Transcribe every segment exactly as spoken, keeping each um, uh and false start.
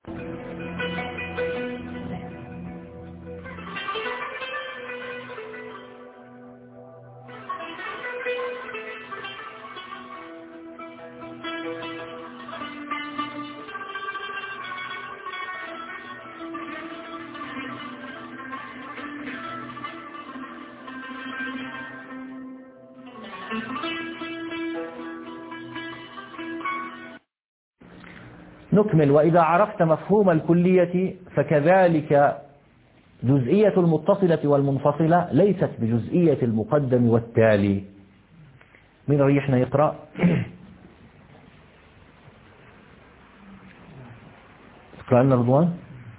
نكمل. وإذا عرفت مفهوم الكلية فكذلك جزئية المتصلة والمنفصلة ليست بجزئية المقدم والتالي. من ريحنا يقرأ؟ اقرأ لنا رضوان.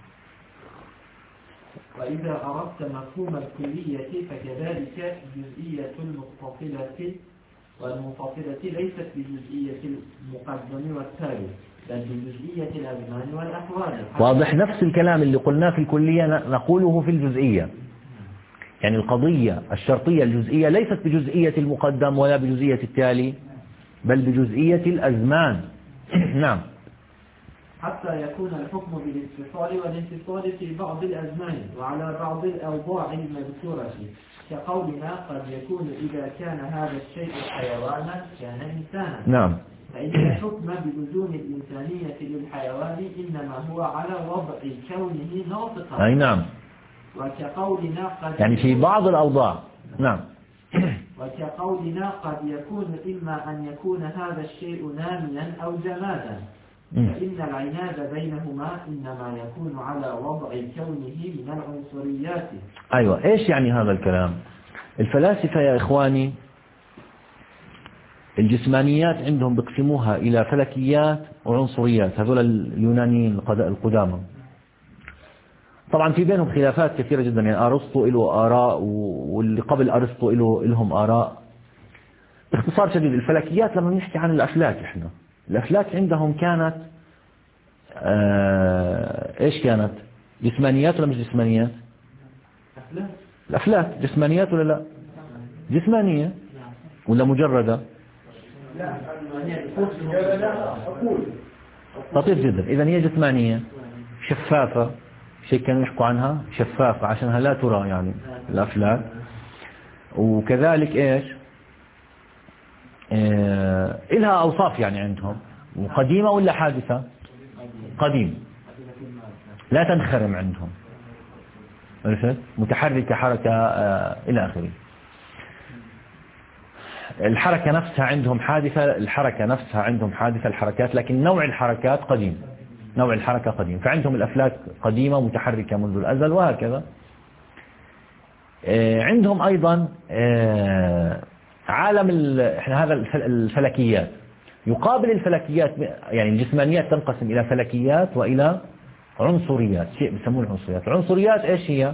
وإذا عرفت مفهوم الكلية فكذلك جزئية المتصلة والمنفصلة ليست بجزئية المقدم والتالي بل بجزئية الأزمان والأحوال. واضح؟ نفس الكلام اللي قلناه في الكلية نقوله في الجزئية. يعني القضية الشرطية الجزئية ليست بجزئية المقدم ولا بجزئية التالي بل بجزئية الأزمان. نعم. حتى يكون الحكم بالاتصال والانفصال في بعض الأزمان وعلى بعض الأوضاع المذكورة، كقولنا قد يكون إذا كان هذا الشيء حيوانا كان إنسانا. نعم. فإن الحكم بلزوم الإنسانية للحيوان إنما هو على وضع كونه ناطقا. أي نعم. وكقولنا قد يعني في بعض الأوضاع. نعم. وكقولنا قد يكون إما أن يكون هذا الشيء ناميا أو جمادا، فإن العناد بينهما إنما يكون على وضع كونه من العنصريات. أيوة. إيش يعني هذا الكلام؟ الفلاسفة يا إخواني الجسمانيات عندهم بقسموها إلى فلكيات وعنصريات، هذول اليونانيين القدامى. طبعا في بينهم خلافات كثيرة جدا، يعني أرسطو له آراء واللي قبل أرسطو له لهم آراء. باختصار شديد الفلكيات لما نحكي عن الأفلاك، إحنا الأفلاك عندهم كانت آه إيش كانت؟ جسمانيات ولا مش جسمانيات؟ الأفلاك جسمانيات ولا لا؟ جسمانية ولا مجردة؟ لطيف جدا. إذن هي جسمانية شفافة، شيء كانوا يحكوا عنها شفافة عشانها لا ترى يعني الأفلاك. وكذلك إيش آه إلها أوصاف يعني عندهم. وقديمة ولا حادثة؟ قديم، لا تنخرم عندهم، متحركة حركة آه إلى آخره. الحركة نفسها عندهم حادثة، الحركة نفسها عندهم حادثة الحركات، لكن نوع الحركات قديم، نوع الحركة قديم. فعندهم الأفلاك قديمة متحركة منذ الأزل وهكذا. عندهم أيضا عالم احنا هذا الفلكيات يقابل الفلكيات، يعني الجسمانيات تنقسم إلى فلكيات وإلى عنصريات، شيء بيسموه العنصريات. العنصريات إيش هي؟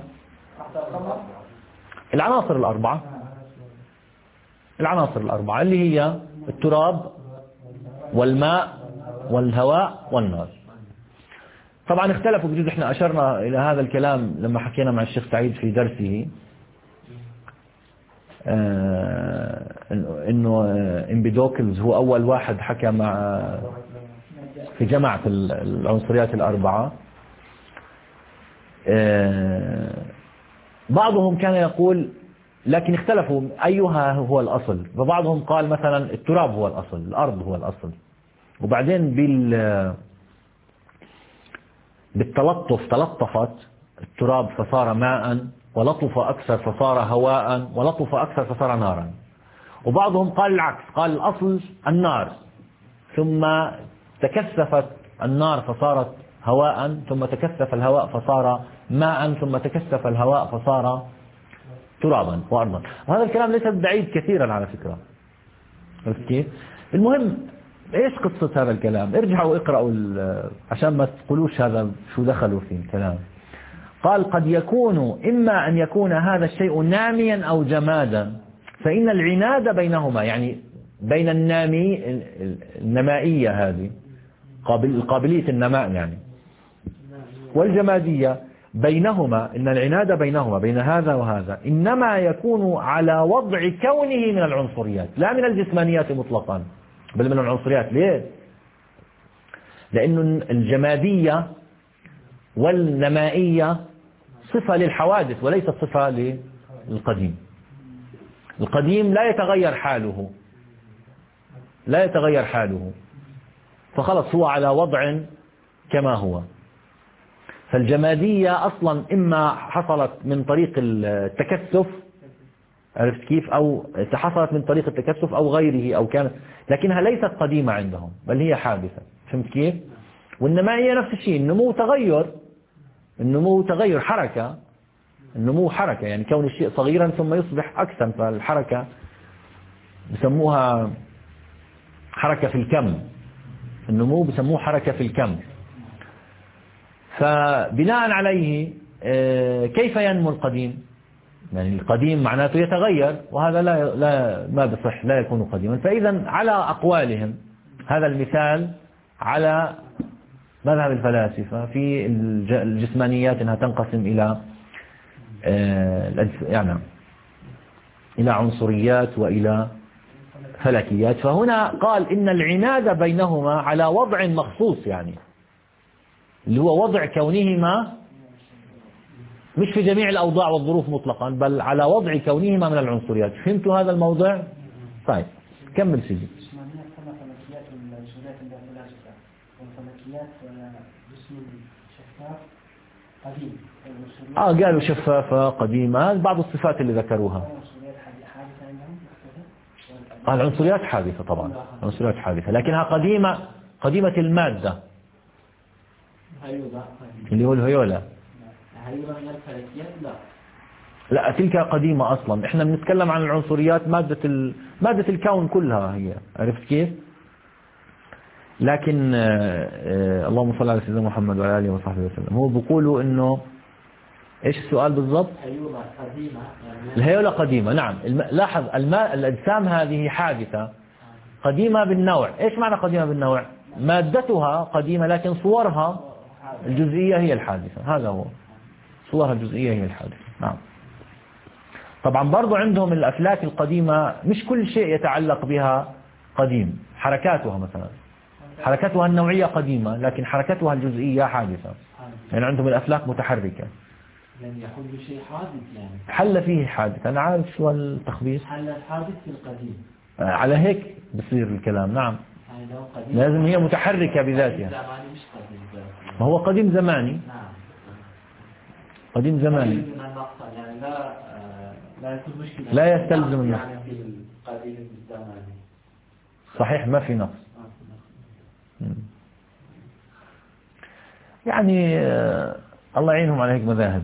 العناصر الأربعة، العناصر الأربعة اللي هي التراب والماء والهواء والنار. طبعا اختلفوا بجزء، احنا أشرنا إلى هذا الكلام لما حكينا مع الشيخ سعيد في درسه آه انه امبيدوكلز هو اول واحد حكى مع في جماعة العنصريات الاربعة. آه بعضهم كان يقول، لكن اختلفوا ايها هو الاصل، فبعضهم قال مثلا التراب هو الاصل، الارض هو الاصل، وبعدين بال بالتلطف تلطفت التراب فصار ماء، ولطف أكثر فصار هواء، ولطف أكثر فصار نارا. وبعضهم قال العكس، قال الأصل النار، ثم تكثفت النار فصارت هواء، ثم تكثف الهواء فصار ماء، ثم تكثف الهواء فصار ترابا وأرضا. وهذا الكلام ليس بعيد كثيرا على فكرة. كيف؟ المهم ايش قصة هذا الكلام؟ ارجعوا اقرأوا عشان ما تقولوش هذا شو دخلوا فيه الكلام. قال قد يكون إما أن يكون هذا الشيء ناميا أو جمادا، فإن العناد بينهما، يعني بين النامي النمائية هذه قابل قابلية النماء يعني والجمادية، بينهما إن العناد بينهما بين هذا وهذا إنما يكون على وضع كونه من العنصريات لا من الجسمانيات مطلقا، بل من العنصريات. ليه؟ لأن الجمادية والنمائية صفة للحوادث وليست صفة للقديم. القديم لا يتغير حاله لا يتغير حاله فخلص هو على وضع كما هو. فالجمادية أصلا إما حصلت من طريق التكثف، عرفت كيف، أو حصلت من طريق التكثف أو غيره، أو كانت، لكنها ليست قديمة عندهم بل هي حادثة. فهمت كيف؟ والنمائية نفس الشيء، النمو تغير، النمو تغير حركة، النمو حركة، يعني كون الشيء صغيرا ثم يصبح أكثر، فالحركة بسموها حركة في الكم، النمو بسموه حركة في الكم. فبناء عليه كيف ينمو القديم؟ يعني القديم معناته يتغير، وهذا لا لا ما بصح، لا يكون قديما. فإذا على أقوالهم هذا المثال على مذهب الفلاسفة في الجسمانيات أنها تنقسم إلى يعني إلى عنصريات وإلى فلكيات. فهنا قال إن العناد بينهما على وضع مخصوص، يعني اللي هو وضع كونهما مش في جميع الأوضاع والظروف مطلقا، بل على وضع كونهما من العنصريات. فهمتوا هذا الموضوع؟ طيب كمل سيدي. آه قالوا شفافة قديمة، بعض الصفات اللي ذكروها. آه العنصريات حادثة طبعا، العنصريات حادثة، لكنها قديمة، قديمة المادة اللي هو الهيولا. لا تلك قديمة أصلا، إحنا بنتكلم عن العنصريات مادة ال... مادة الكون كلها هي، عرفت كيف؟ لكن آه آه اللهم صل على سيدنا محمد وعلى آله وصحبه وسلم. هو بيقولوا إنه إيش السؤال بالضبط؟ الهيولا قديمة، نعم. الم... لاحظ الماء الأجسام هذه حادثة قديمة بالنوع. إيش معنى قديمة بالنوع؟ مادتها قديمة لكن صورها الجزئية هي الحادثة، هذا هو، صورها الجزئية هي الحادثة. نعم. طبعا برضو عندهم الأفلاك القديمة مش كل شيء يتعلق بها قديم، حركاتها مثلا، حركاتها النوعية قديمة لكن حركتها الجزئية حادثة. يعني عندهم الأفلاك متحركة، يعني يحل شيء حادث، يعني حل فيه حادث. أنا عارف شو التخبيص، حل الحادث في القديم، آه على هيك بصير الكلام. نعم، لازم هي متحركة بذاتها. ما هو قديم زماني، قديم زماني يعني لا لا يكون مشكلة، لا يستلزم النقص، يعني في القديم الزماني صحيح ما في نقص. يعني آه الله يعينهم على هيك مذاهب.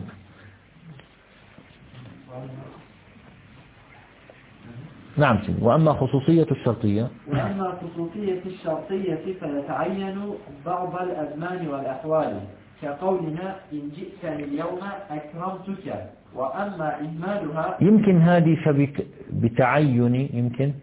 نعم سيدي. وأما خصوصية الشرطية وأما خصوصية الشرطية فيتعين بعض الأزمان والأحوال، كقولنا إن جئتني اليوم أكرمتك. وأما إهمالها يمكن هذه فبك بتعين، يمكن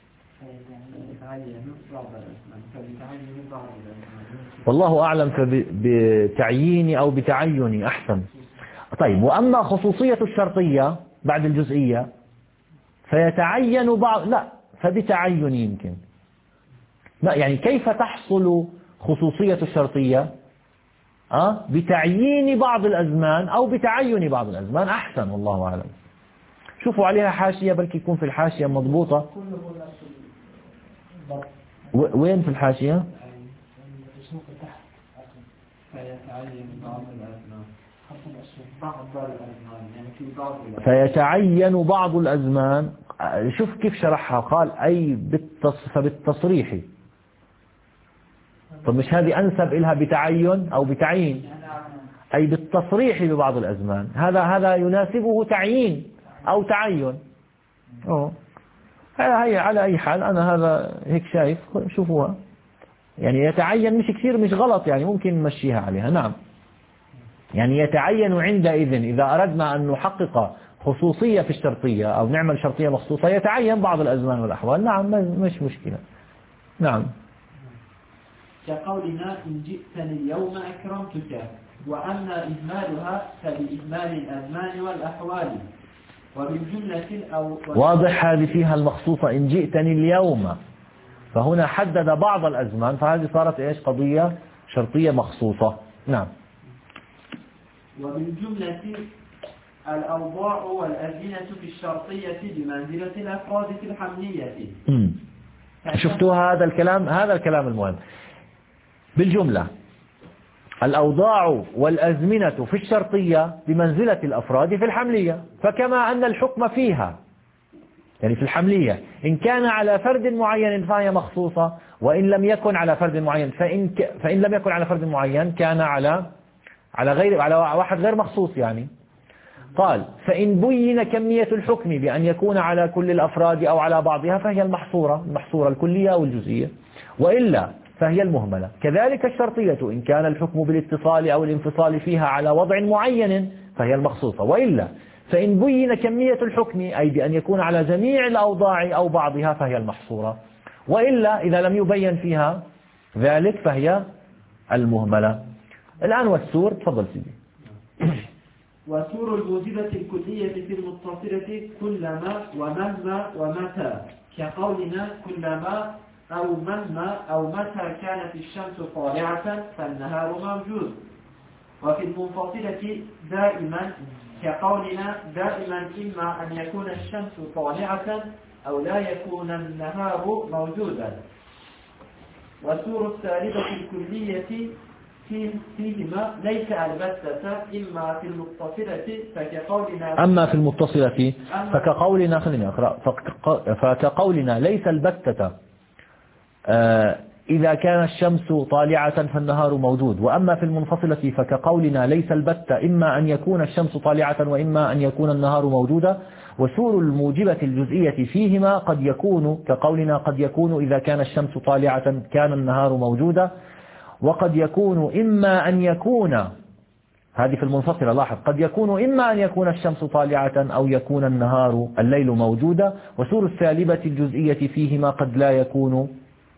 والله أعلم، فبتعيين أو بتعين أحسن. طيب وأما خصوصية الشرطية بعد الجزئية فيتعين بعض، لا فبتعين يمكن، لا يعني كيف تحصل خصوصية الشرطية؟ أه؟ بتعيين بعض الأزمان أو بتعين بعض الأزمان أحسن، والله أعلم. شوفوا عليها حاشية، بلكي يكون في الحاشية مضبوطة. وين في الحاشية؟ فيتعين بعض الأزمان. شوف كيف شرحها، قال أي بالتص... فبالتصريح. طب مش هذه أنسب إلها بتعين أو بتعيين؟ أي بالتصريح ببعض الأزمان، هذا هذا يناسبه تعيين أو تعين. أوه. هي على أي حال أنا هذا هيك شايف، شوفوها يعني يتعين مش كثير، مش غلط، يعني ممكن نمشيها عليها. نعم يعني يتعين عندئذ إذا أردنا أن نحقق خصوصية في الشرطية أو نعمل شرطية مخصوصة يتعين بعض الأزمان والأحوال. نعم مش مشكلة. نعم كقولنا إن جئتني اليوم أكرمتك. وأما إهمالها فبإهمال الأزمان والأحوال وبالجملة أو واضح، هذه فيها المخصوصة إن جئتني اليوم، فهنا حدد بعض الأزمان، فهذه صارت إيش؟ قضية شرطية مخصوصة. نعم وبالجملة الأوضاع والأزمنة في الشرطية بمنزلة الأفراد في الحملية. شفتوا هذا الكلام؟ هذا الكلام المهم. بالجملة الأوضاع والأزمنة في الشرطية بمنزلة الأفراد في الحملية، فكما أن الحكم فيها يعني في الحملية إن كان على فرد معين فهي مخصوصة، وإن لم يكن على فرد معين فإن, ك... فإن لم يكن على فرد معين كان على على غير على واحد غير مخصوص. يعني قال فإن بين كمية الحكم بأن يكون على كل الأفراد أو على بعضها فهي المحصورة المحصورة الكلية أو الجزئية، وإلا فهي المهملة. كذلك الشرطية إن كان الحكم بالاتصال أو الانفصال فيها على وضع معين فهي المخصوصة، وإلا فإن بين كمية الحكم أي بأن يكون على جميع الأوضاع أو بعضها فهي المحصورة، وإلا إذا لم يبين فيها ذلك فهي المهملة. الآن والسور، تفضل سيدي. وسور الموجبة الكلية في المتصلة كلما ومهما ومتى، كقولنا كلما أو مهما أو متى كانت الشمس طالعة فالنهار موجود. وفي المنفصلة دائما، كقولنا دائما إما أن يكون الشمس طالعة أو لا يكون النهار موجودا. وسور الثالثة الكلية فيهما ليس البتة، إما في المتصلة فكقولنا أما في المتصلة فكقولنا خليني أقرأ فكقولنا ليس البتة إذا كان الشمس طالعة فالنهار موجود. وأما في المنفصلة فكقولنا ليس البتة إما أن يكون الشمس طالعة وإما أن يكون النهار موجودا. وسور الموجبة الجزئية فيهما قد يكون كقولنا قد يكون إذا كان الشمس طالعة كان النهار موجودا، وقد يكون إما أن يكون، هذه في المنفصلة لاحظ، قد يكون إما أن يكون الشمس طالعة أو يكون النهار الليل موجودا. وسور السالبة الجزئية فيهما قد لا يكون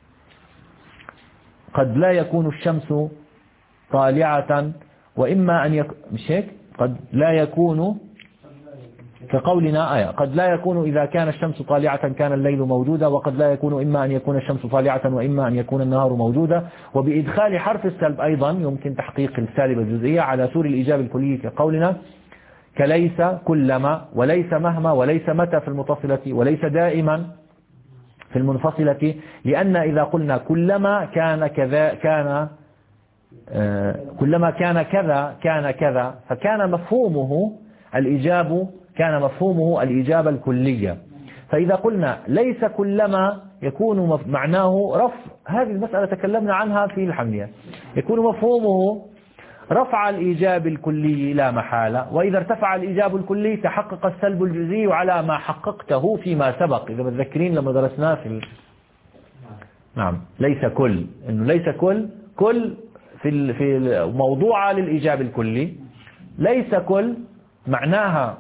قد لا يكون الشمس طالعة وإما أن يكون مش هيك قد لا يكون كقولنا آية قد لا يكون إذا كان الشمس طالعة كان الليل موجودا، وقد لا يكون إما أن يكون الشمس طالعة وإما أن يكون النهار موجودا. وبإدخال حرف السلب أيضا يمكن تحقيق السالبة الجزئية على سور الإيجاب الكلي كقولنا كليس كلما وليس مهما وليس متى في المتصلة وليس دائما في المنفصلة، لأن إذا قلنا كلما كان كذا كان آه كلما كان كذا كان كذا فكان مفهومه الإيجاب كان مفهومه الإجابة الكلية. فإذا قلنا ليس كلما يكون معناه رفع، هذه المسألة تكلمنا عنها في الحملية، يكون مفهومه رفع الإيجاب الكلي لا محالة. وإذا ارتفع الإيجاب الكلي تحقق السلب الجزئي على ما حققته فيما سبق. إذا متذكرين لما درسناه في ال... نعم ليس كل إنه ليس كل كل في في موضوع للإيجاب الكلي، ليس كل معناها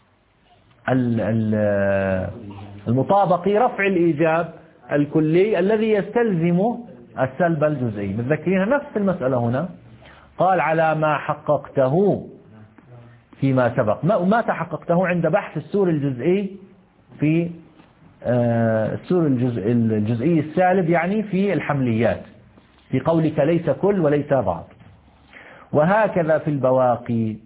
المطابق رفع الإيجاب الكلي الذي يستلزم السلب الجزئي. متذكرين نفس المسألة هنا، قال على ما حققته فيما سبق. ما تحققته عند بحث السور الجزئي في السور الجزئي السالب يعني في الحمليات، في قولك ليس كل وليس بعض. وهكذا في البواقي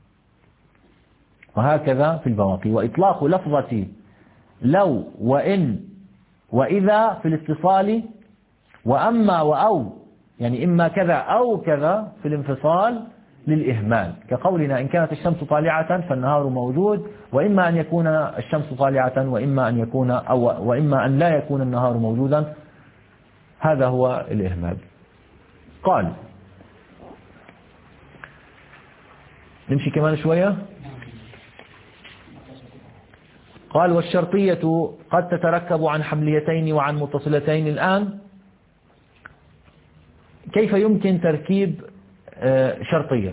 وهكذا في البواقي وإطلاق لفظة لو وإن وإذا في الاتصال، وأما وأو يعني إما كذا أو كذا في الانفصال للإهمال، كقولنا إن كانت الشمس طالعة فالنهار موجود، وإما أن يكون الشمس طالعة وإما أن يكون أو وإما أن لا يكون النهار موجودا. هذا هو الإهمال. قال نمشي كمان شوية. قال والشرطية قد تتركب عن حمليتين وعن متصلتين. الآن كيف يمكن تركيب شرطية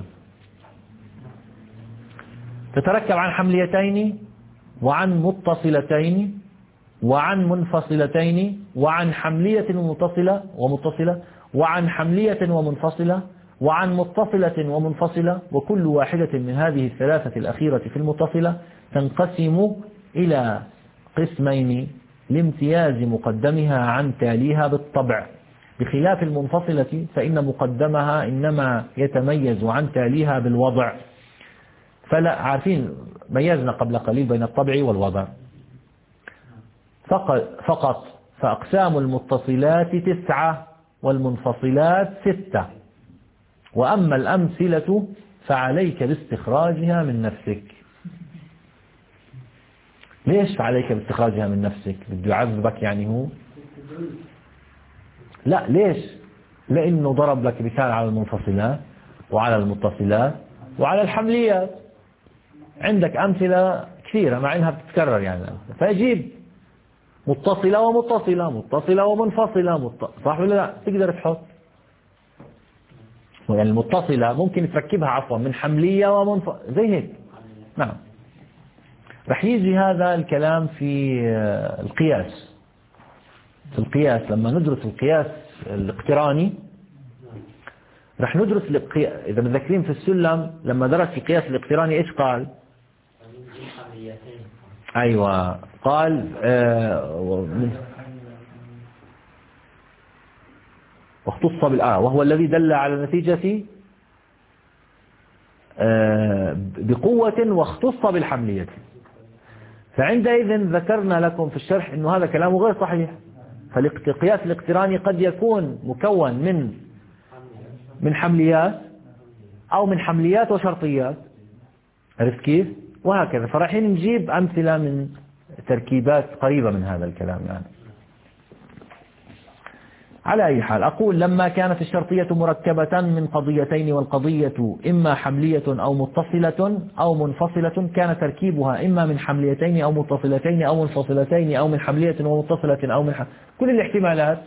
تتركب عن حمليتين وعن متصلتين وعن منفصلتين وعن حملية متصلة ومتصلة وعن حملية ومنفصلة وعن متصلة ومنفصلة، وكل واحدة من هذه الثلاثة الأخيرة في المتصلة تنقسم إلى قسمين لامتياز مقدمها عن تاليها بالطبع، بخلاف المنفصلة فإن مقدمها إنما يتميز عن تاليها بالوضع. فلا عارفين ميزنا قبل قليل بين الطبع والوضع فقط. فأقسام المتصلات تسعة والمنفصلات ستة، وأما الأمثلة فعليك باستخراجها من نفسك. ليش فعليك باستخراجها من نفسك؟ بده يعذبك يعني هو؟ لا، ليش؟ لأنه ضرب لك مثال على المنفصلات وعلى المتصلات وعلى الحمليات. عندك أمثلة كثيرة مع أنها بتتكرر يعني، فيجيب متصلة ومتصلة، متصلة ومنفصلة، مت... صح ولا لا؟ تقدر تحط يعني المتصلة ممكن تركبها عفوا من حملية ومنفصلة زي هيك. نعم. رح يجي هذا الكلام في القياس. في القياس لما ندرس القياس الاقتراني رح ندرس القياس. إذا متذكرين في السلم لما درس القياس الاقتراني إيش قال؟ أيوة، قال آه واختص بالآه وهو الذي دل على النتيجة آه بقوة واختص بالحملية. فعندئذ ذكرنا لكم في الشرح أنه هذا كلامه غير صحيح. فالقياس الاقتراني قد يكون مكون من من حمليات أو من حمليات وشرطيات، عرفت كيف؟ وهكذا. فرايحين نجيب أمثلة من تركيبات قريبة من هذا الكلام يعني. على أي حال أقول لما كانت الشرطية مركبة من قضيتين والقضية إما حملية أو متصلة أو منفصلة كان تركيبها إما من حمليتين أو متصلتين أو منفصلتين أو من حملية ومتصلة أو من ح... كل الاحتمالات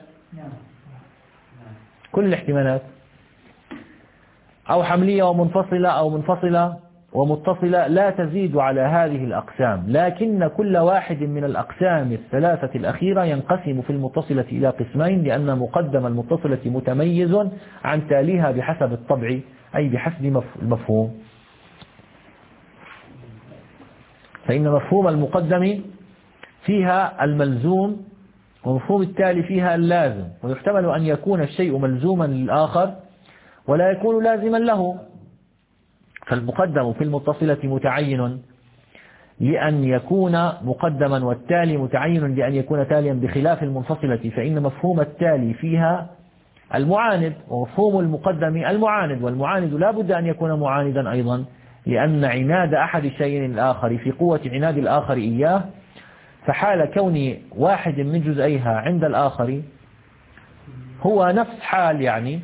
كل الاحتمالات أو حملية ومنفصلة أو منفصلة ومتصلة لا تزيد على هذه الأقسام، لكن كل واحد من الأقسام الثلاثة الأخيرة ينقسم في المتصلة إلى قسمين، لأن مقدم المتصلة متميز عن تاليها بحسب الطبع أي بحسب المفهوم. فإن مفهوم المقدم فيها الملزوم ومفهوم التالي فيها اللازم، ويحتمل أن يكون الشيء ملزوما للآخر ولا يكون لازما له. فالمقدم في المتصلة متعين لأن يكون مقدما، والتالي متعين لأن يكون تاليا بخلاف المنفصلة، فإن مفهوم التالي فيها المعاند ومفهوم المقدم المعاند، والمعاند لا بد أن يكون معاندا أيضا، لأن عناد أحد الشيئين الآخر في قوة عناد الآخر إياه. فحال كون واحد من جزئيها عند الآخر هو نفس حال يعني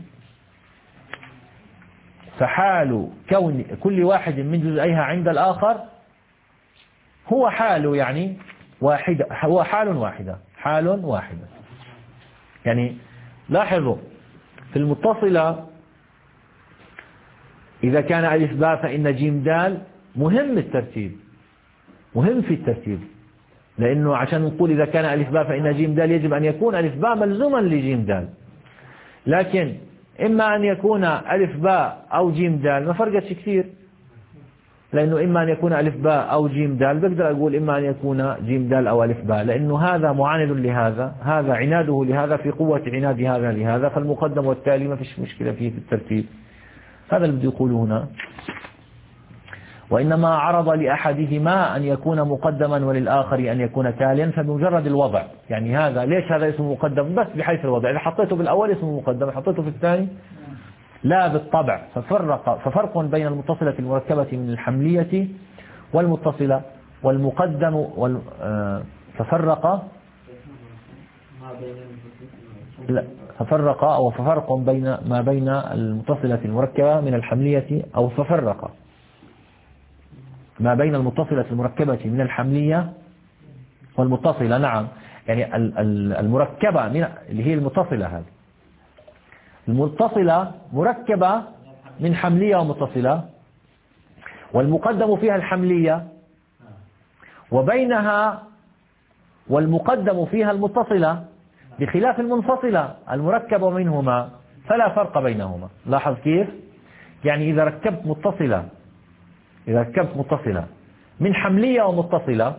فحال كون كل واحد من جزئيها عند الآخر هو حال يعني واحدة، هو حال واحدة حال واحدة يعني. لاحظوا في المتصلة إذا كان ألف باء فإن جيم دال مهم الترتيب، مهم في الترتيب، لأنه عشان نقول إذا كان ألف باء فإن جيم دال يجب أن يكون ألف باء ملزوما لجيم دال. لكن إما أن يكون ألف باء أو جيم دال ما فرقتش كثير، لأنه إما أن يكون ألف باء أو جيم دال بقدر أقول إما أن يكون جيم دال أو ألف باء، لأنه هذا معاند لهذا، هذا عناده لهذا في قوة عناد هذا لهذا، فالمقدم والتالي ما فيش مشكلة فيه في الترتيب. هذا اللي بده يقوله هنا. وإنما عرض لأحدهما أن يكون مقدما وللآخر أن يكون تاليا، فبمجرد الوضع يعني هذا ليش هذا اسمه مقدم بس بحيث الوضع، إذا حطيته بالأول اسمه مقدم، حطيته في الثاني لا بالطبع. ففرق ففرق بين المتصلة المركبة من الحملية والمتصلة والمقدم وال ففرق لا ففرق أو ففرق بين ما بين المتصلة المركبة من الحملية أو ففرق ما بين المتصلة المركبة من الحملية والمتصلة. نعم يعني المركبة من اللي هي المتصلة، هذه المتصلة مركبة من حملية ومتصلة، والمقدم فيها الحملية، وبينها والمقدم فيها المتصلة، بخلاف المنفصلة المركبة منهما فلا فرق بينهما. لاحظ كيف؟ يعني إذا ركبت متصلة إذا ركبت متصلة من حملية ومتصلة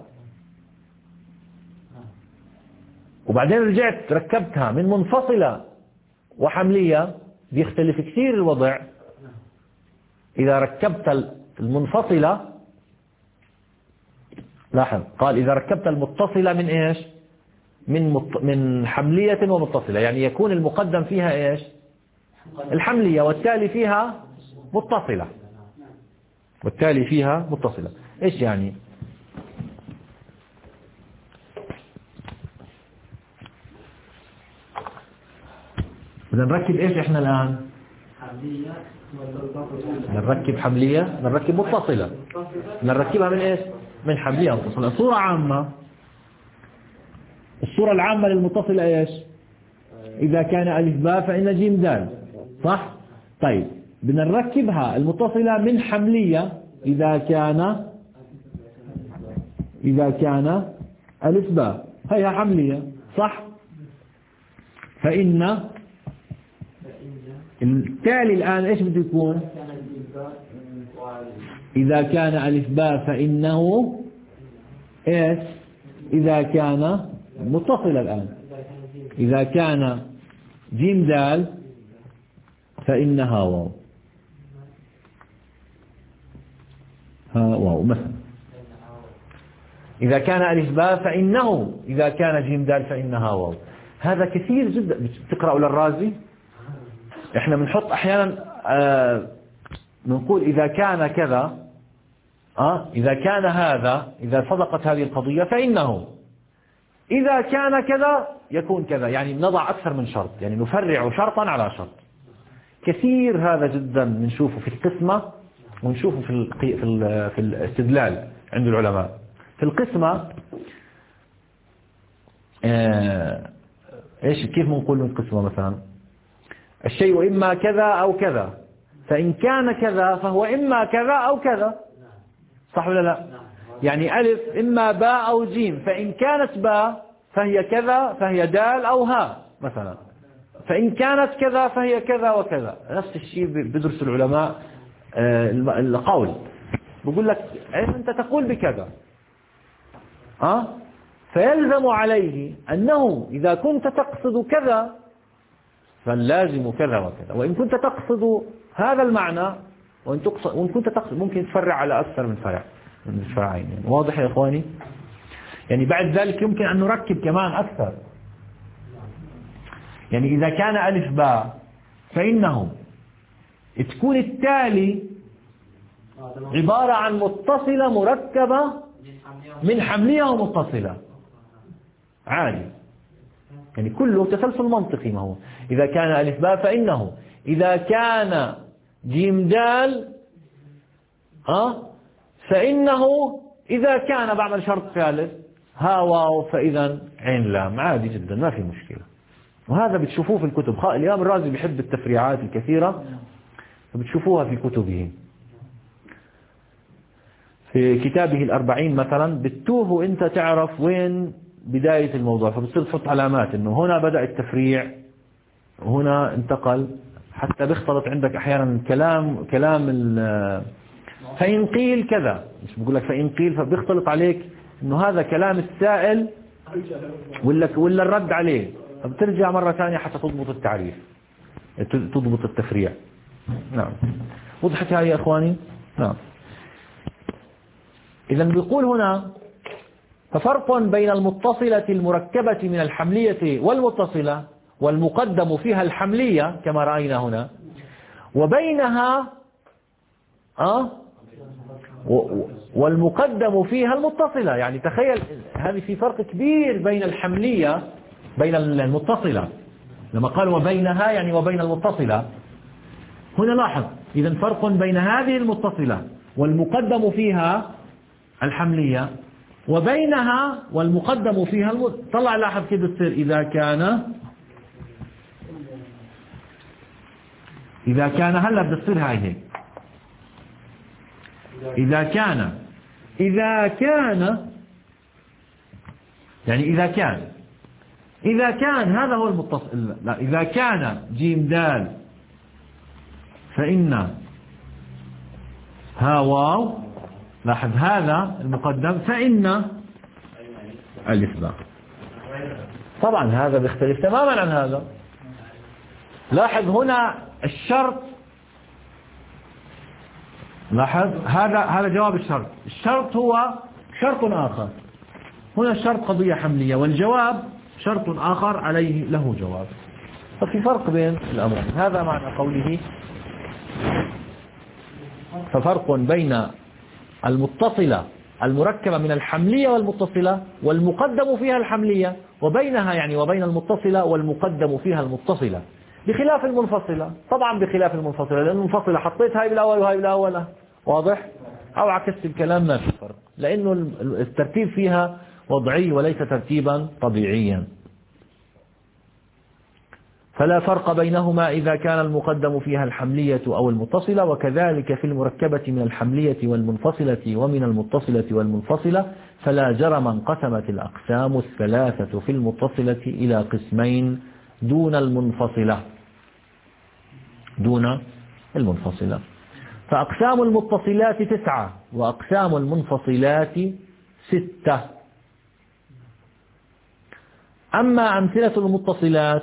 وبعدين رجعت ركبتها من منفصلة وحملية بيختلف كثير الوضع. إذا ركبت المنفصلة، لاحظ قال إذا ركبت المتصلة من إيش؟ من مط... من حملية ومتصلة، يعني يكون المقدم فيها إيش؟ الحملية، والتالي فيها متصلة، والتالي فيها متصلة. إيش يعني؟ بدنا نركب إيش إحنا الآن؟ حملية نركب حملية، نركب متصلة، نركبها من إيش؟ من حملية متصلة. صورة عامة، الصورة العامة للمتصلة إيش؟ إذا كان ألف باء فإن جيم دال، صح؟ طيب بدنا نركبها المتصلة من حملية إذا كان إذا كان ألف باء، هيها حملية، صح؟ فإن التالي الآن إيش بده يكون؟ إذا كان ألف باء فإنه إيش؟ إذا كان متصل الآن، إذا كان جيم دال فإنها واو، ها واو مثلا. إذا كان ألف باء فإنه، إذا كان جيم دال فإنها واو. هذا كثير جدا. بتقرأوا للرازي؟ احنا بنحط احيانا آه بنقول اذا كان كذا، اه اذا كان هذا، اذا صدقت هذه القضية فإنه، اذا كان كذا يكون كذا، يعني نضع اكثر من شرط، يعني نفرع شرطا على شرط. كثير هذا جدا بنشوفه في القسمة، ونشوفه في ال في ال في الاستدلال عند العلماء. في القسمة آه ايش كيف بنقول من القسمة مثلا؟ الشيء إما كذا أو كذا، فإن كان كذا فهو إما كذا أو كذا، صح ولا لا؟ يعني ألف إما باء أو جيم، فإن كانت باء فهي كذا، فهي دال أو ها مثلا، فإن كانت كذا فهي كذا وكذا. نفس الشيء بدرس العلماء القول، بقول لك أنت تقول بكذا، أه؟ فيلزم عليه أنه إذا كنت تقصد كذا فاللازم كذا وكذا، وإن كنت تقصد هذا المعنى، وإن, تقصد وإن كنت تقصد ممكن تفرع على أكثر من فرع من فرعين. يعني واضح يا إخواني؟ يعني بعد ذلك يمكن أن نركب كمان أكثر. يعني إذا كان ألف باء فإنه تكون التالي عبارة عن متصلة مركبة من حملية ومتصلة عادي، يعني كله تسلسل منطقي. ما هو إذا كان ألف باء فإنه، إذا كان جيم دال أه فإنه، إذا كان بعمل شرط ثالث ها واو فإذا عين لام، عادي جدا ما في مشكلة. وهذا بتشوفوه في الكتب. الإمام الرازي بيحب التفريعات الكثيرة، فبتشوفوها في كتبه. في كتابه الأربعين مثلا بتوه أنت تعرف وين بداية الموضوع، فبتصير تحط علامات إنه هنا بدأ التفريع وهنا انتقل، حتى بيختلط عندك أحيانا كلام كلام فإن قيل كذا، مش بقول لك فإن قيل، فبيختلط عليك إنه هذا كلام السائل ولا ولا الرد عليه، فبترجع مرة ثانية حتى تضبط التعريف، تضبط التفريع. نعم، وضحت هاي يا إخواني؟ نعم. إذا بيقول هنا ففرق بين المتصلة المركبة من الحملية والمتصلة، والمقدم فيها الحملية كما رأينا هنا، وبينها أه والمقدم فيها المتصلة. يعني تخيل هذه في فرق كبير بين الحملية بين المتصلة، لما قال وبينها يعني وبين المتصلة. هنا لاحظ إذا فرق بين هذه المتصلة والمقدم فيها الحملية، وبينها والمقدم فيها الم... طلع لاحظ كده تصير إذا كان إذا كان هلا بتصير هاي هيك إذا كان إذا كان يعني إذا كان إذا كان هذا هو المتصل. لا، إذا كان جيم دال فإن ها واو، لاحظ هذا المقدم، فإن ألف باء. طبعا هذا بيختلف تماما عن هذا. لاحظ هنا الشرط لاحظ هذا هذا جواب الشرط. الشرط هو شرط آخر، هنا الشرط قضية حملية والجواب شرط آخر عليه له جواب، ففي فرق بين الأمرين. هذا معنى قوله ففرق بين المتصلة المركبة من الحملية والمتصلة والمقدم فيها الحملية، وبينها يعني وبين المتصلة والمقدم فيها المتصلة، بخلاف المنفصلة. طبعا بخلاف المنفصلة، لأن المنفصلة حطيت هاي بالأول وهاي بالأول، واضح؟ أو عكست الكلام ما في فرق، لأنه الترتيب فيها وضعي وليس ترتيبا طبيعيا. فلا فرق بينهما إذا كان المقدم فيها الحملية أو المتصلة، وكذلك في المركبة من الحملية والمنفصلة ومن المتصلة والمنفصلة، فلا جرم انقسمت الأقسام الثلاثة في المتصلة إلى قسمين دون المنفصلة دون المنفصلة. فأقسام المتصلات تسعة وأقسام المنفصلات ستة. أما أمثلة المتصلات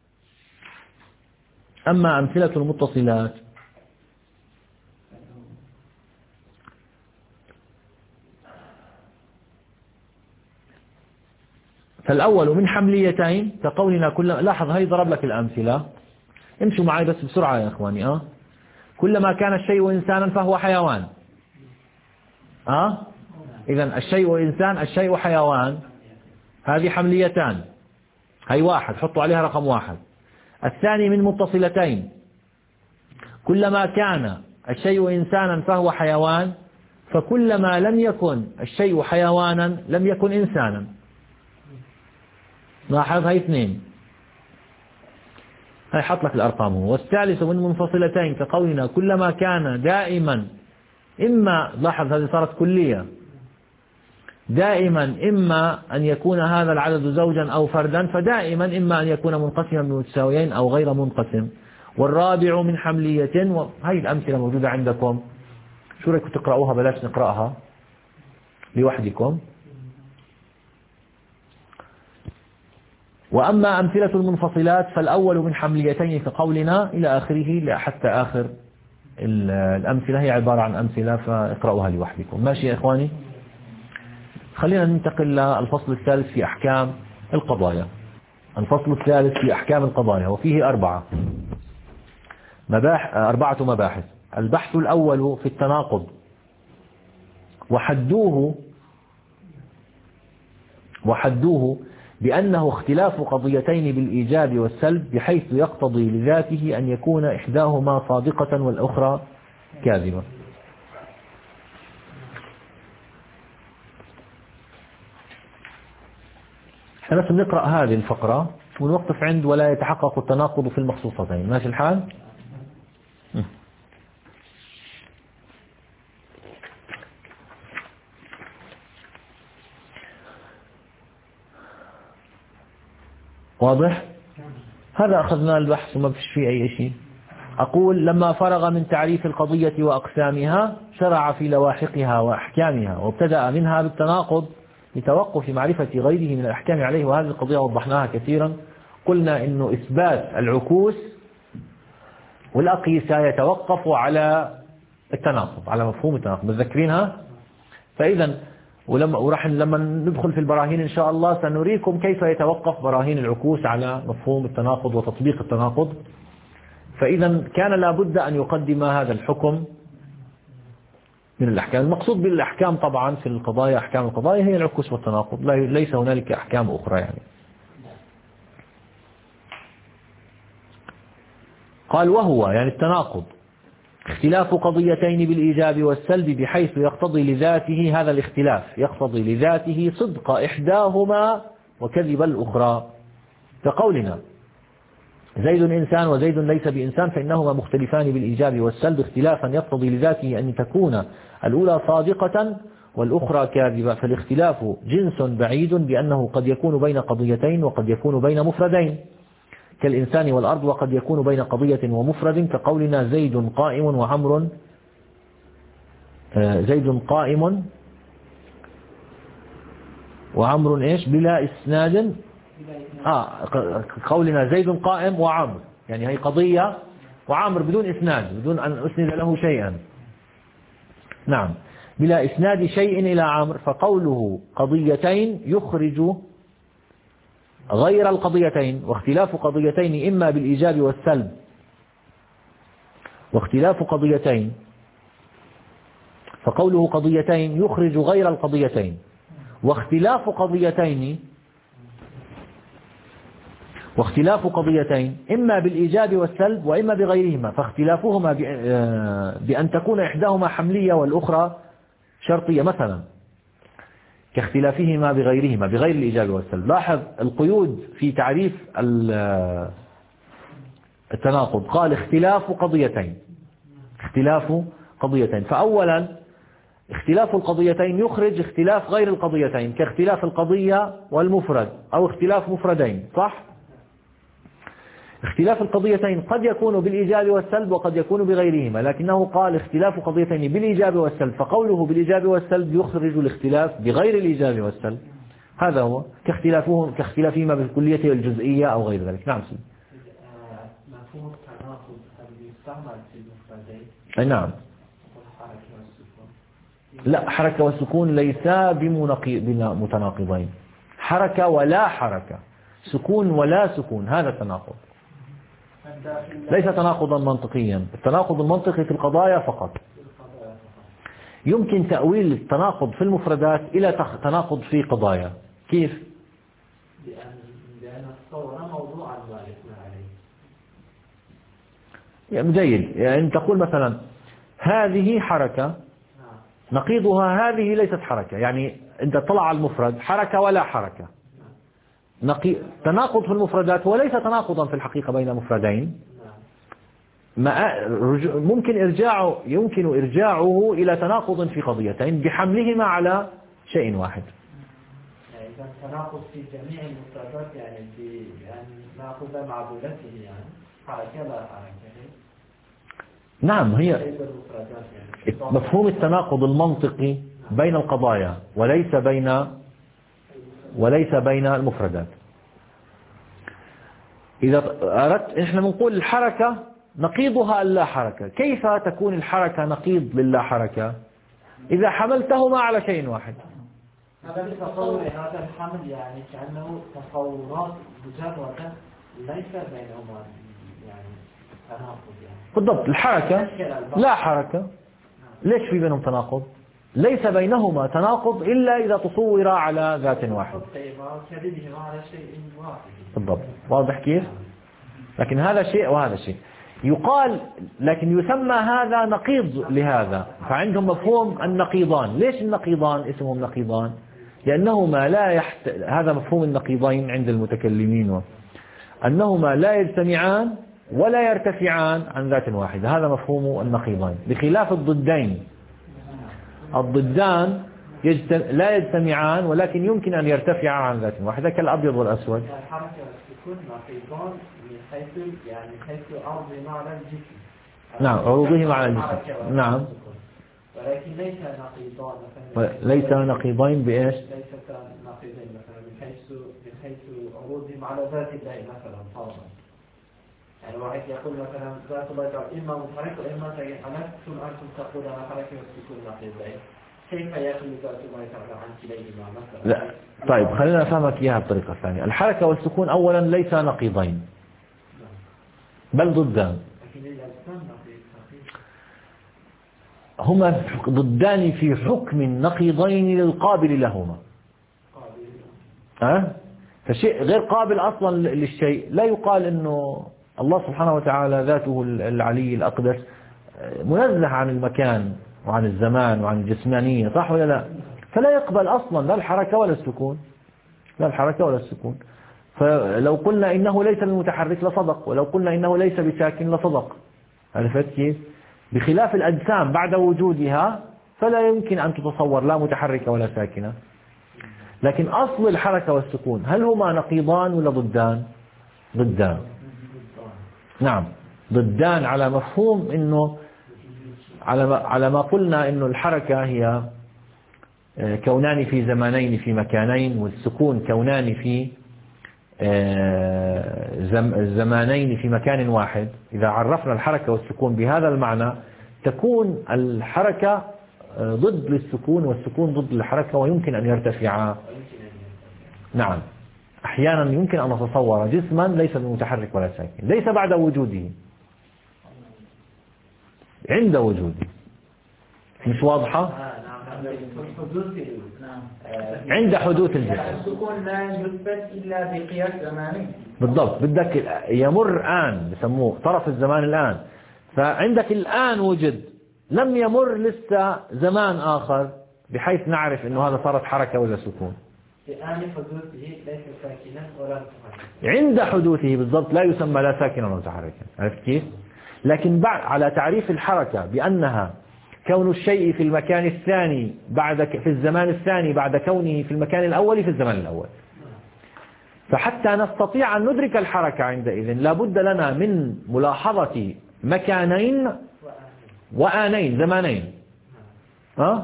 أما أمثلة المتصلات فالأول من حمليتين كقولنا كل. لاحظ هاي ضرب لك الأمثلة، امشوا معي بس بسرعة يا إخواني. أه كلما كان الشيء إنسانا فهو حيوان. أه إذن الشيء إنسان الشيء حيوان، هذه حمليتان، هاي واحد حطوا عليها رقم واحد. الثاني من متصلتين، كلما كان الشيء إنسانا فهو حيوان، فكلما لم يكن الشيء حيوانا لم يكن إنسانا. لاحظ هاي اثنين، هاي حط لك الأرقام. والثالث من منفصلتين كقولنا كلما كان دائما إما، لاحظ هذه صارت كلية، دائما إما أن يكون هذا العدد زوجا أو فردا، فدائما إما أن يكون منقسما بمتساويين أو غير منقسم. والرابع من حملية، وهي الأمثلة موجودة عندكم، شو رأيكم تقرأوها؟ بلاش نقرأها لوحدكم. وأما أمثلة المنفصلات فالأول من حمليتين كقولنا إلى آخره حتى آخر الأمثلة، هي عبارة عن أمثلة فاقرأوها لوحدكم. ماشي يا إخواني؟ خلينا ننتقل للفصل الثالث في أحكام القضايا. الفصل الثالث في أحكام القضايا وفيه أربعة مباح أربعة مباحث. البحث الأول في التناقض، وحدوه وحدوه بأنه اختلاف قضيتين بالإيجاب والسلب، بحيث يقتضي لذاته أن يكون إحداهما صادقة والأخرى كاذبة. احنا بس بنقرأ هذه الفقرة ونوقف عند ولا يتحقق التناقض في المخصوصتين. ماشي الحال؟ واضح؟ هذا أخذنا البحث وما فيش فيه أي شيء. أقول لما فرغ من تعريف القضية وأقسامها شرع في لواحقها وأحكامها، وابتدأ منها بالتناقض لتوقف معرفة غيره من الأحكام عليه. وهذه القضية وضحناها كثيرا، قلنا إنه إثبات العكوس والأقيسة يتوقف على التناقض، على مفهوم التناقض، متذكرينها؟ فإذا ولما وراح لما ندخل في البراهين إن شاء الله سنريكم كيف يتوقف براهين العكوس على مفهوم التناقض وتطبيق التناقض. فإذا كان لابد أن يقدم هذا الحكم من الأحكام. المقصود بالأحكام طبعا في القضايا، أحكام القضايا هي العكوس والتناقض، ليس هنالك أحكام أخرى يعني. قال وهو يعني التناقض اختلاف قضيتين بالإيجاب والسلب، بحيث يقتضي لذاته، هذا الاختلاف يقتضي لذاته صدق إحداهما وكذب الأخرى. كقولنا زيد إنسان وزيد ليس بإنسان، فإنهما مختلفان بالإيجاب والسلب اختلافا يقتضي لذاته أن تكون الأولى صادقة والأخرى كاذبة. فالاختلاف جنس بعيد، بأنه قد يكون بين قضيتين وقد يكون بين مفردين كالإنسان والأرض، وقد يكون بين قضية ومفرد كقولنا زيد قائم وعمر زيد قائم وعمر إيش بلا إسناد. آه قولنا زيد قائم وعمر، يعني هي قضية وعمر بدون إسناد، بدون أن أسند له شيئا. نعم بلا إسناد شيء إلى عمرو، فقوله قضيتين يخرج غير القضيتين، واختلاف قضيتين إما بالإيجاب والسلب، واختلاف قضيتين فقوله قضيتين يخرج غير القضيتين، واختلاف قضيتين واختلاف قضيتين إما بالإيجاب والسلب وإما بغيرهما، فاختلافهما بأن تكون إحداهما حملية والأخرى شرطية مثلا، كاختلافهما بغيرهما بغير الإيجاب والسلب. لاحظ القيود في تعريف التناقض، قال اختلاف قضيتين، اختلاف قضيتين. فأولا اختلاف القضيتين يخرج اختلاف غير القضيتين، كاختلاف القضية والمفرد أو اختلاف مفردين، صح؟ اختلاف القضيتين قد يكون بالإيجاب والسلب وقد يكون بغيرهما، لكنه قال اختلاف قضيتين بالإيجاب والسلب، فقوله بالإيجاب والسلب يخرج الاختلاف بغير الإيجاب والسلب، هذا هو كاختلافهم كاختلافهما بالكلية والجزئية أو غير ذلك. نعم سيدي. مفهوم التناقض يستعمل في المفردين. أي نعم. لا، حركة والسكون ليسا بمتناقضين، حركة ولا حركة، سكون ولا سكون، هذا التناقض ليس تناقضا منطقيا. التناقض المنطقي في القضايا فقط. يمكن تأويل التناقض في المفردات إلى تناقض في قضايا. كيف؟ لأن الصورة موضوع ذلك عليه. يعني جيد، يعني تقول مثلا هذه حركة، نقيضها هذه ليست حركة، يعني أنت طلع على المفرد حركة ولا حركة، نقي... تناقض في المفردات وليس تناقضا في الحقيقة بين مفردين، ما... ممكن إرجاعه يمكن إرجاعه إلى تناقض في قضيتين بحملهما على شيء واحد. يعني إذا تناقض في جميع المفردات، يعني في يعني ناخذ مع دولته، يعني حركة لا حركة. نعم، هي مفهوم التناقض المنطقي بين القضايا وليس بين وليس بين المفردات. إذا أردت إحنا بنقول الحركة نقيضها اللا حركة، كيف تكون الحركة نقيض للا حركة؟ إذا حملتهما على شيء واحد. هذا تصور هذا الحمل يعني كأنه تصورات مجردة ليس بينهما يعني تناقض يعني. بالضبط، الحركة لا حركة، ليش في بينهم تناقض؟ ليس بينهما تناقض إلا إذا تصور على ذات واحد. بالضبط، واضح كيف؟ لكن هذا شيء وهذا شيء يقال، لكن يسمى هذا نقيض لهذا، فعندهم مفهوم النقيضان. ليش النقيضان اسمهم نقيضان؟ لأنهما لا يحت... هذا مفهوم النقيضين عند المتكلمين، أنهما لا يجتمعان ولا يرتفعان عن ذات واحدة، هذا مفهوم النقيضين، بخلاف الضدين. الضدان يجتم... لا يجتمعان ولكن يمكن أن يرتفعا عن ذات واحدة، كالأبيض والأسود. الحركة والسكون نقيضان من حيث يعني حيث عرضهما على الجسم. نعم، عروضهما على الجسم. نعم، ولكن ليس نقيضان مثلا. ليس نقيضين بإيش؟ ليس نقيضين مثلا من حيث من حيث عروضهم على ذات الله مثلا فرضا. يعني واحد يقول مثلا ذات الله إما متحرك وإما ساكن، ألستم أنتم تقول أنا حركة والسكون نقيضين، كيف يخلو ذات الله تعالى عن كليهما مثلا؟ لا، طيب خلينا نفهمك إياها بطريقة ثانية. الحركة والسكون أولا ليس نقيضين بل ضدان، هما ضدان في حكم نقيضين للقابل لهما. أه؟ فشيء غير قابل أصلا للشيء لا يقال إنه الله سبحانه وتعالى ذاته العلي الأقدس منزه عن المكان وعن الزمان وعن الجسمانية، صح ولا لا؟ فلا يقبل أصلا لا الحركة ولا السكون، لا الحركة ولا السكون. فلو قلنا إنه ليس بالمتحرك لصدق، ولو قلنا إنه ليس بساكن لصدق. عرفت كيف؟ بخلاف الأجسام بعد وجودها فلا يمكن أن تتصور لا متحركة ولا ساكنة. لكن أصل الحركة والسكون هل هما نقيضان ولا ضدان؟ ضدان. نعم، ضدان على مفهوم إنه على ما على ما قلنا إنه الحركة هي كونان في زمانين في مكانين، والسكون كونان في زمانين في مكان واحد. إذا عرفنا الحركة والسكون بهذا المعنى تكون الحركة ضد للسكون والسكون ضد للحركة ويمكن أن يرتفعا. نعم أحيانا يمكن أن نتصور جسما ليس بمتحرك ولا ساكن، ليس بعد وجوده، عند وجوده. مش واضحة؟ عند حدوث الجسم. السكون لا يثبت إلا بقياس زماني. بالضبط، بدك يمر آن بسموه طرف الزمان الآن، فعندك الآن وجد، لم يمر لسه زمان آخر بحيث نعرف إنه هذا صارت حركة ولا سكون. آن حدوثه ليس ساكنا ولا متحركا. عند حدوثه بالضبط لا يسمى لا ساكنا ولا متحركا. عرفت كيف؟ لكن بعد على تعريف الحركة بأنها كون الشيء في المكان الثاني بعد في الزمان الثاني بعد كونه في المكان الأول في الزمان الأول. فحتى نستطيع أن ندرك الحركة عندئذ لابد لنا من ملاحظة مكانين وآنين زمانين. أه؟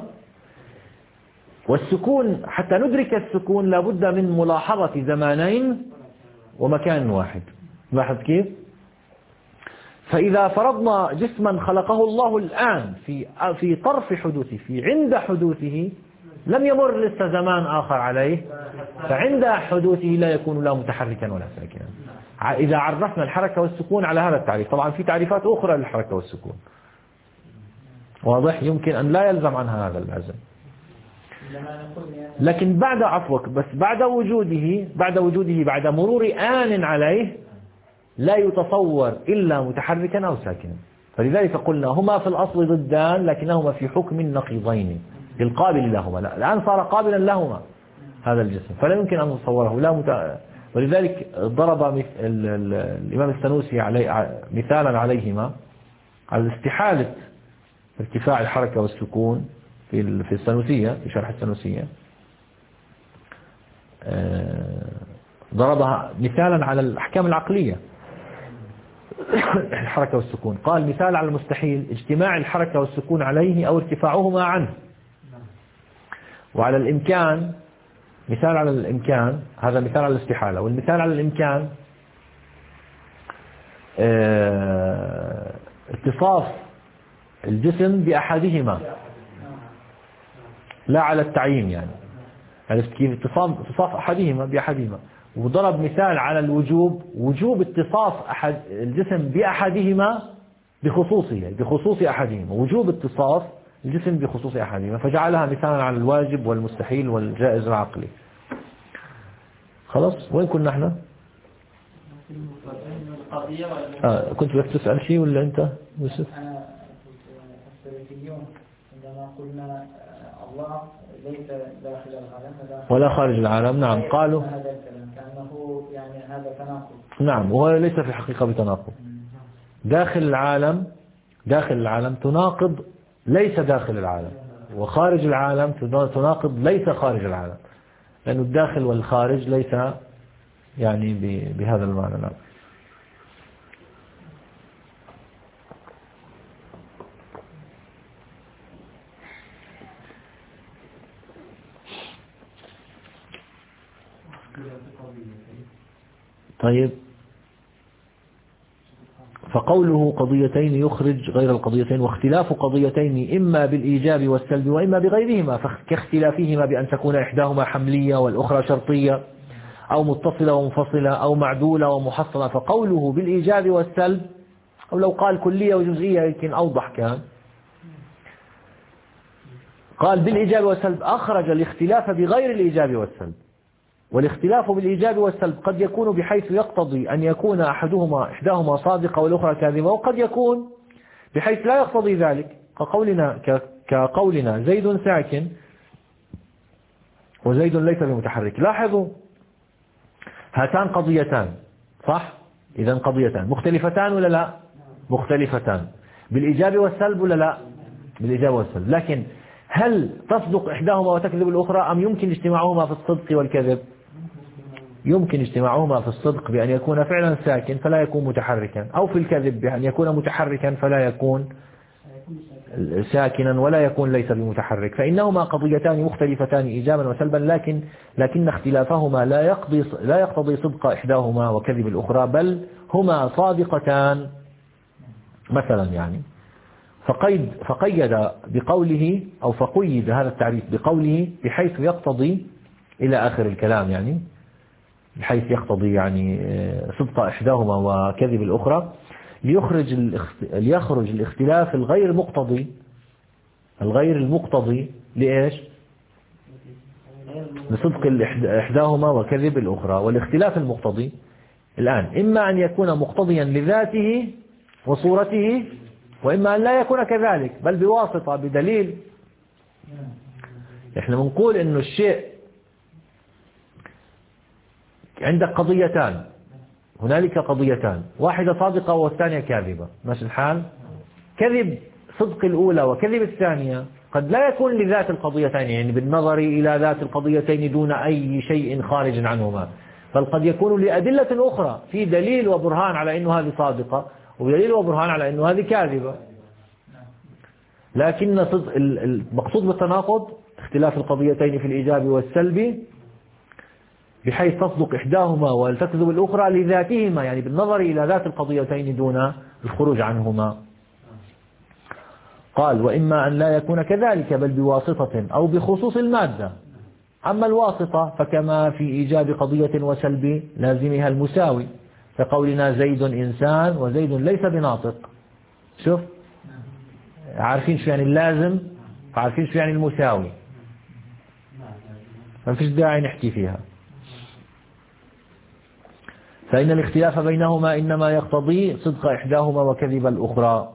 والسكون حتى ندرك السكون لابد من ملاحظة زمانين ومكان واحد. لاحظ كيف؟ فإذا فرضنا جسما خلقه الله الآن في في طرف حدوثه في عند حدوثه لم يمر لسه زمان آخر عليه، فعند حدوثه لا يكون لا متحركا ولا ساكنا. إذا عرفنا الحركة والسكون على هذا التعريف، طبعا في تعريفات أخرى للحركة والسكون واضح، يمكن أن لا يلزم عنها هذا اللازم. لكن بعد عفوك بس بعد وجوده بعد وجوده بعد مرور آن عليه لا يتصور إلا متحركا أو ساكنا. فلذلك قلنا هما في الأصل ضدان لكنهما في حكم النقيضين القابل لهما. لا الآن صار قابلا لهما هذا الجسم فلا يمكن أن نتصوره لا مت... ولذلك ضرب مث... ال... ال... الإمام السنوسي علي... مثالا عليهما على استحالة ارتفاع الحركة والسكون في ال... في السنوسية في شرح السنوسية. ضربها مثالا على الأحكام العقلية الحركة والسكون. قال مثال على المستحيل اجتماع الحركة والسكون عليه أو ارتفاعهما عنه. وعلى الإمكان مثال على الإمكان، هذا مثال على الاستحالة. والمثال على الإمكان اه اتصاف الجسم بأحدهما لا على التعيين يعني. عرفت كيف؟ اتصاف اتصاف أحدهما بأحدهما. وضرب مثال على الوجوب وجوب اتصاف أحد الجسم بأحدهما بخصوصه بخصوص أحدهما وجوب اتصاف الجسم بخصوص أحدهما، فجعلها مثالا على الواجب والمستحيل والجائز العقلي. خلاص وين كنا احنا؟ آه كنت بدك تسأل شيء ولا أنت يوسف؟ أنا السلفيون عندما قلنا الله ليس داخل العالم ولا خارج العالم. نعم قالوا هذا الكلام كأنه يعني هذا تناقض. نعم وهو ليس في الحقيقة بتناقض. داخل العالم داخل العالم تناقض ليس داخل العالم، وخارج العالم تناقض ليس خارج العالم، لأن الداخل والخارج ليس يعني بهذا المعنى. نعم. طيب فقوله قضيتين يخرج غير القضيتين، واختلاف قضيتين إما بالإيجاب والسلب وإما بغيرهما، كاختلافهما بأن تكون إحداهما حملية والأخرى شرطية أو متصلة ومنفصلة أو معدولة ومحصلة. فقوله بالإيجاب والسلب أو لو قال كلية وجزئية يمكن أوضح كان. قال بالإيجاب والسلب أخرج الاختلاف بغير الإيجاب والسلب. والاختلاف بالإيجاب والسلب قد يكون بحيث يقتضي أن يكون أحدهما إحداهما صادقة والأخرى كاذبة، وقد يكون بحيث لا يقتضي ذلك كقولنا كقولنا زيد ساكن وزيد ليس بمتحرك. لاحظوا هاتان قضيتان صح؟ إذن قضيتان مختلفتان ولا لا؟ مختلفتان بالإيجاب والسلب ولا لا؟ بالإيجاب والسلب. لكن هل تصدق إحداهما وتكذب الأخرى أم يمكن اجتماعهما في الصدق والكذب؟ يمكن اجتماعهما في الصدق بأن يكون فعلا ساكن فلا يكون متحركا، أو في الكذب بأن يكون متحركا فلا يكون ساكنا ولا يكون ليس بمتحرك. فإنهما قضيتان مختلفتان إيجابا وسلبا، لكن لكن اختلافهما لا يقضي لا يقتضي صدق إحداهما وكذب الأخرى، بل هما صادقتان مثلا يعني فقيد فقيد بقوله أو فقيد هذا التعريف بقوله بحيث يقتضي إلى آخر الكلام، يعني بحيث يقتضي يعني صدق إحداهما وكذب الأخرى، ليخرج ليخرج الاختلاف الغير مقتضي الغير المقتضي لإيش؟ لصدق إحداهما وكذب الأخرى. والاختلاف المقتضي الآن إما أن يكون مقتضيا لذاته وصورته، وإما أن لا يكون كذلك بل بواسطة بدليل. إحنا بنقول إنه الشيء عندك قضيتان، هنالك قضيتان، واحدة صادقة والثانية كاذبة، ماشي الحال؟ كذب صدق الأولى وكذب الثانية قد لا يكون لذات القضيتين، يعني بالنظر إلى ذات القضيتين دون أي شيء خارج عنهما، بل قد يكون لأدلة أخرى، في دليل وبرهان على أنه هذه صادقة ودليل وبرهان على أنه هذه كاذبة. لكن المقصود بالتناقض اختلاف القضيتين في الإيجاب والسلب، بحيث تصدق إحداهما وتكذب الأخرى لذاتهما، يعني بالنظر إلى ذات القضيتين دون الخروج عنهما. قال وإما أن لا يكون كذلك بل بواسطة أو بخصوص المادة. أما الواسطة فكما في إيجاب قضية وسلب لازمها المساوي، كقولنا زيد إنسان وزيد ليس بناطق. شوف، عارفين شو يعني اللازم، عارفين شو يعني المساوي، ما فيش داعي نحكي فيها. فإن الاختلاف بينهما إنما يقتضي صدق إحداهما وكذب الأخرى.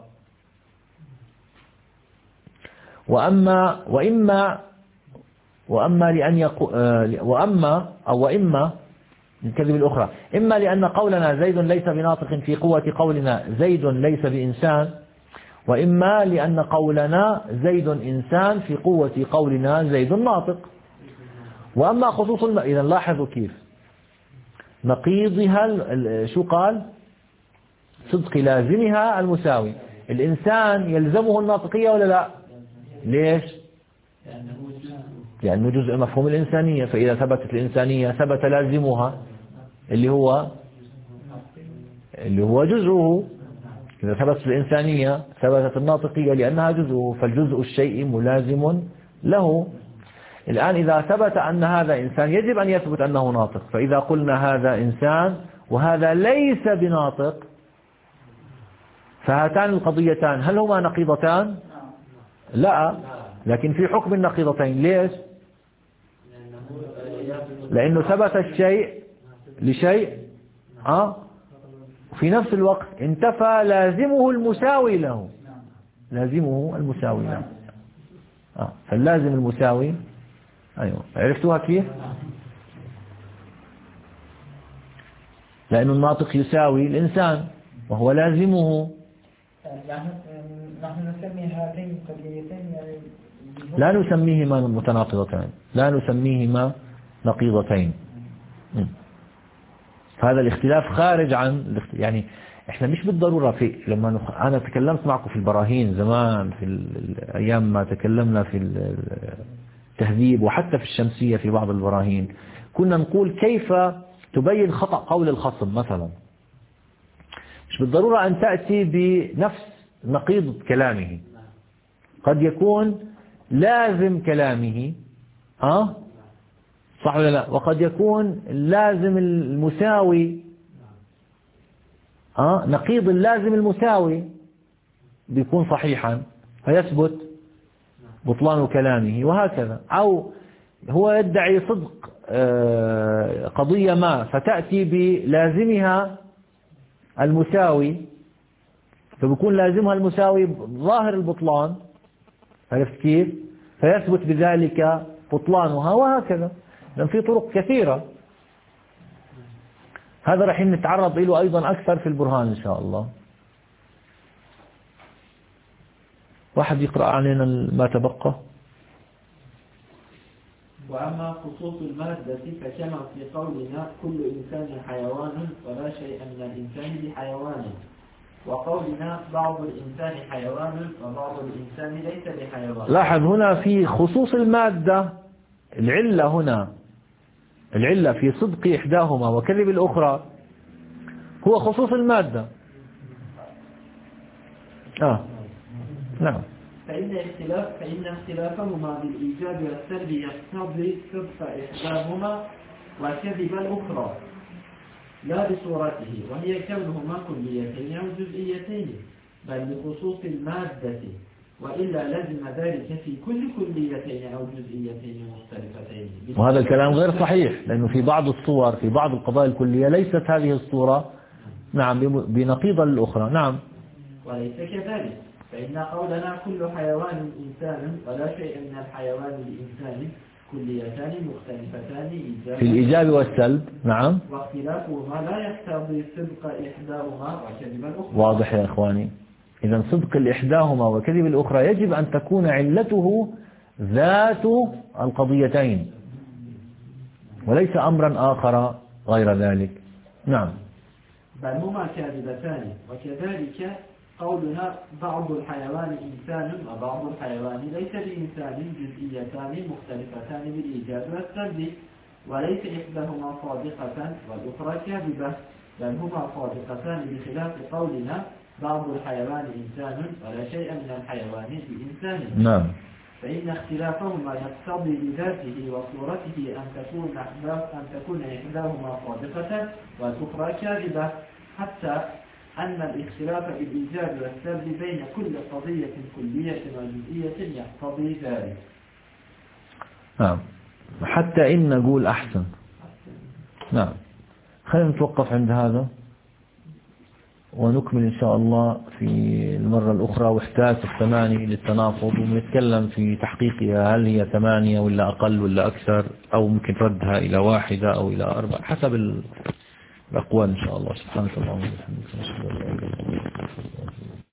وأما وإما وأما لأن يقو وأما أو وإما من كذب الأخرى، إما لأن قولنا زيد ليس بناطق في قوة قولنا زيد ليس بإنسان، وإما لأن قولنا زيد إنسان في قوة قولنا زيد ناطق. وأما خصوص الم... إذا لاحظوا كيف نقيضها شو قال؟ صدق لازمها المساوي. الإنسان يلزمه الناطقية ولا لا؟ ليش؟ لأنه جزء مفهوم الإنسانية، فإذا ثبتت الإنسانية ثبت لازمها اللي هو اللي هو جزءه. إذا ثبتت الإنسانية ثبتت الناطقية لأنها جزءه، فالجزء الشيء ملازم له. الآن إذا ثبت أن هذا إنسان يجب أن يثبت أنه ناطق، فإذا قلنا هذا إنسان وهذا ليس بناطق، فهاتان القضيتان هل هما نقيضتان؟ لا، لكن في حكم النقيضتين. ليش؟ لأنه ثبت الشيء لشيء أه؟ في نفس الوقت انتفى لازمه المساوي له، لازمه المساوي له أه؟ فاللازم المساوي. أيوة، عرفتوها كيف؟ لأن الناطق يساوي الإنسان وهو لازمه. نحن نسمي هاتين القضيتين يعني لا نسميهما متناقضتين، لا نسميهما نقيضتين. هذا الاختلاف خارج عن يعني احنا مش بالضرورة في لما انا تكلمت معكم في البراهين زمان في الايام ما تكلمنا في التهذيب وحتى في الشمسية في بعض البراهين، كنا نقول كيف تبين خطأ قول الخصم مثلا. مش بالضرورة ان تأتي بنفس نقيض كلامه، قد يكون لازم كلامه اه صح ولا لا، وقد يكون لازم المساوي اه نقيض اللازم المساوي بيكون صحيحا فيثبت بطلان كلامه، وهكذا. او هو يدعي صدق آه قضية ما فتأتي بلازمها المساوي، فبيكون لازمها المساوي ظاهر البطلان، عرفت كيف؟ فيثبت بذلك بطلانها، وهكذا. لأن في طرق كثيرة. هذا رح نتعرض له أيضا أكثر في البرهان إن شاء الله. واحد يقرأ علينا ما تبقى. وأما خصوص المادة فكما في قولنا كل إنسان حيوان فلا شيء من الإنسان بحيوان، وقولنا بعض الإنسان حيوان وبعض الإنسان ليس بحيوان. لاحظ هنا في خصوص المادة العلة، هنا العلة في صدق إحداهما وكذب الأخرى هو خصوص المادة. آه نعم. فإن اختلاف فإن اختلافهما بالإيجاب والسلب يقتضي صدق إحداهما وكذب الأخرى لا بصورته، وهي كونهما كليتين أو جزئيتين، بل بخصوص المادة، وإلا لزم ذلك في كل كليتين أو جزئيتين مختلفتين. وهذا الكلام غير صحيح، لأنه في بعض الصور في بعض القضايا الكلية ليست هذه الصورة نعم بنقيض الأخرى. نعم. وليس كذلك، فإن قولنا كل حيوان إنسان ولا شيء من الحيوان الإنساني كليتان مختلفتان في الإيجاب والسلب. نعم. واختلافهما لا يقتضي صدق إحداهما وكذب الأخرى. واضح يا إخواني. إذا صدق الإحداهما وكذب الأخرى يجب أن تكون علته ذات القضيتين وليس أمرا آخر غير ذلك. نعم. بل هما كاذبتان، وكذلك قولنا بعض الحيوان إنسان وبعض الحيوان ليس بإنسان جزئيتان مختلفتان بالإيجاب والسلب، وليس إحداهما صادقة والأخرى كاذبة، بل هما صادقتان بخلاف قولنا بعض الحيوان إنسان ولا شيء من الحيوان بإنسان. نعم. فإن اختلافهما يقتضي بذاته وصورته أن تكون أن تكون إحداهما صادقة والأخرى كاذبة، حتى أن الاختلاف بالإيجاب والسلب بين كل قضية كلية وجزئية يقتضي ذلك. نعم. حتى إن نقول أحسن. نعم. خلينا نتوقف عند هذا ونكمل إن شاء الله في المرة الأخرى واحتاج الثمانية للتناقض، ونتكلم في تحقيقها هل هي ثمانية ولا أقل ولا أكثر، أو ممكن ردها إلى واحدة أو إلى أربعة حسب الأقوال إن شاء الله. سبحانك اللهم وبحمدك.